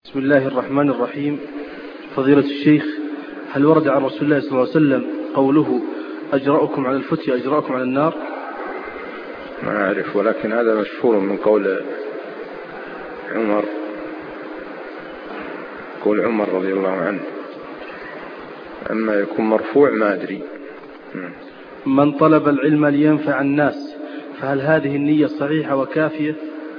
بسم الله الرحمن الرحيم. فضيلة الشيخ، هل ورد عن رسول الله صلى الله عليه وسلم قوله أجرأكم على الفتية أجرأكم على النار؟ ما أعرف، ولكن هذا مشهور من قول عمر رضي الله عنه. أما يكون مرفوع ما أدري. من طلب العلم لينفع الناس، فهل هذه النية صحيحة وكافية؟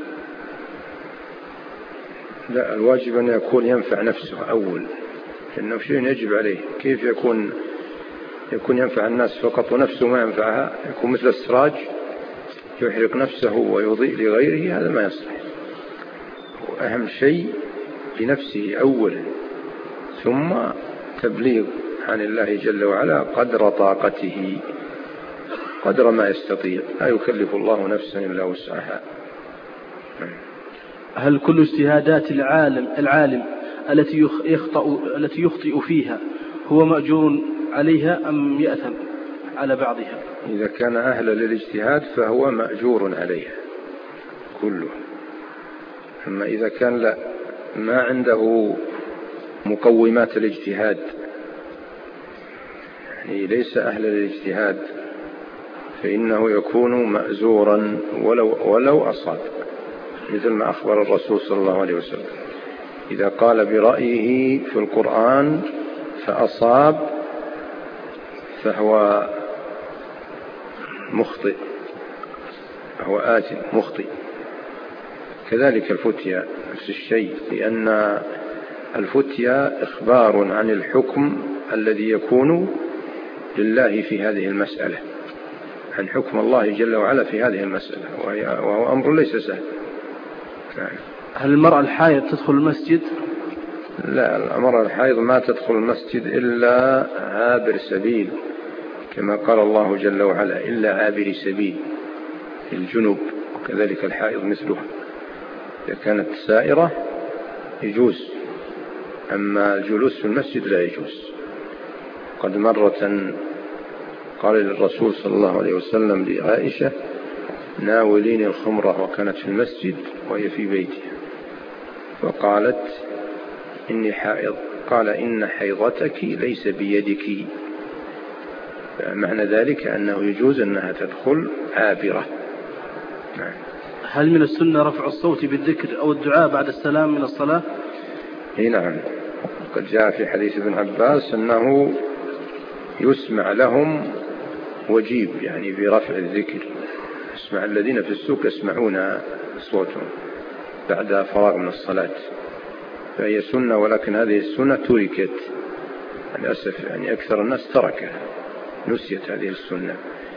لا، الواجب أن يكون ينفع نفسه أول، لأنه شيء يجب عليه. كيف يكون ينفع الناس فقط ونفسه ما ينفعها؟ يكون مثل السراج يحرق نفسه ويضيء لغيره، هذا ما يصلح. وأهم شيء لنفسه أولا، ثم تبليغ عن الله جل وعلا قدر طاقته، قدر ما يستطيع، لا يكلف الله نفسا إلا وسعها. هل كل اجتهادات العالم التي يخطئ فيها هو مأجور عليها أم يأثم على بعضها؟ إذا كان أهلا للاجتهاد فهو مأجور عليها كله. أما إذا كان لا، ما عنده مقومات الاجتهاد، يعني ليس أهلا للاجتهاد، فإنه يكون مأزورا ولو أصاب، مثل ما أخبر الرسول صلى الله عليه وسلم: إذا قال برأيه في القرآن فأصاب فهو مخطئ، فهو آثم مخطئ. كذلك الفتيا نفس الشيء، لأن الفتيا إخبار عن الحكم الذي يكون لله في هذه المسألة، عن حكم الله جل وعلا في هذه المسألة، وهو أمر ليس سهل. هل المرأة الحائض تدخل المسجد؟ لا، المرأة الحائض ما تدخل المسجد إلا عابر سبيل، كما قال الله جل وعلا: إلا عابر سبيل. الجنوب كذلك الحائض مثلها، إذا كانت سائرة يجوز، أما الجلوس في المسجد لا يجوز. قد مرة قال للرسول صلى الله عليه وسلم لعائشة: ناوليني الخمرة، وكانت في المسجد وهي في بيتها، فقالت: إني حائض. قال: إن حيضتك ليس بيدك. معنى ذلك أنه يجوز أنها تدخل عابرة. هل من السنة رفع الصوت بالذكر أو الدعاء بعد السلام من الصلاة؟ نعم، قد جاء في حديث ابن عباس أنه يسمع لهم وجيب، يعني برفع الذكر، يسمع الذين في السوق يسمعون صوتهم بعد فراغ من الصلاة، فهي سنة. ولكن هذه السنة تركت للأسف، يعني أكثر الناس تركها، نسيت هذه السنة،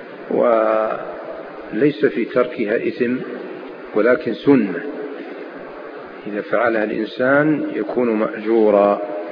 وليس في تركها إثم، ولكن سنة إذا فعلها الإنسان يكون مأجورا.